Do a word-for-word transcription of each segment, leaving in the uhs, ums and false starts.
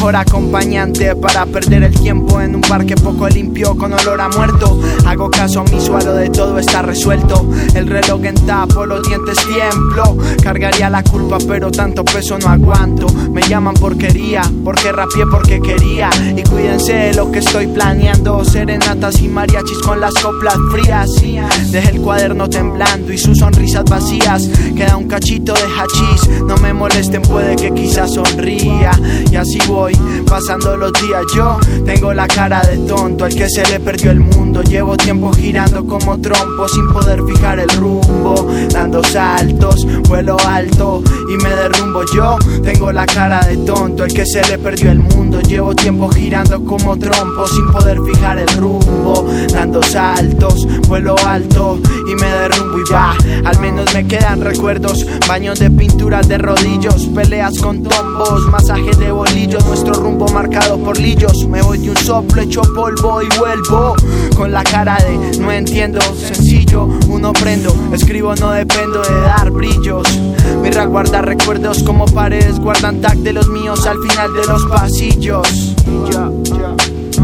mejor acompañante para perder el tiempo en un parque poco limpio con olor a muerto. Hago caso omiso a lo de todo está resuelto. El reloj en tapo, los dientes tiemblo. Cargaría la culpa pero tanto peso no aguanto. Me llaman porquería, porque rapié porque quería. Y cuídense de lo que estoy planeando. Serenatas y mariachis con las coplas frías. Dejé el cuaderno temblando y sus sonrisas vacías. Queda un cachito de hachís. No me molesten, puede que quizás sonría. Y así voy, pasando los días. Yo tengo la cara de tonto, el que se le perdió el mundo. Llevo tiempo girando como trompo sin poder fijar el rumbo. Dando saltos, vuelo alto y me derrumbo. Yo tengo la cara de tonto, el que se le perdió el mundo. Llevo tiempo girando como trompo sin poder fijar el rumbo. Dando saltos, vuelo alto y me derrumbo y va. Al menos me quedan recuerdos, baños de pinturas de rodillos, peleas con tombos, masajes de bolillos, nuestro rumbo marcado por lillos. Me voy de un soplo, echo polvo y vuelvo con la cara de no entiendo, sencillo, uno prendo, escribo, no dependo de dar brillos. Mi rap guarda recuerdos como paredes guardan tag de los míos al final de los pasillos. Yeah, yeah.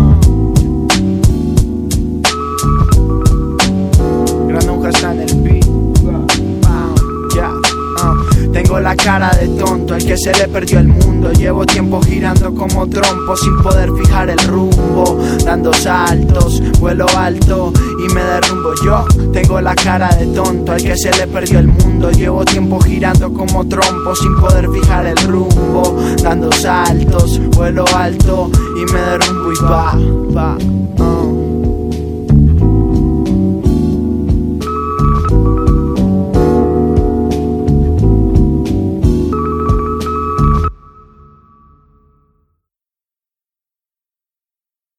Granuja está en el beat. Yeah. Uh. Tengo la cara de tonto, el que se le perdió el mundo. Llevo tiempo girando como trompo sin poder fijar el rumbo. Dando saltos, vuelo alto y me derrumbo. Yo tengo la cara de tonto, el que se le perdió el mundo. Llevo tiempo girando como trompo sin poder fijar el rumbo. Dando saltos, vuelo alto y me derrumbo y va, va, uh.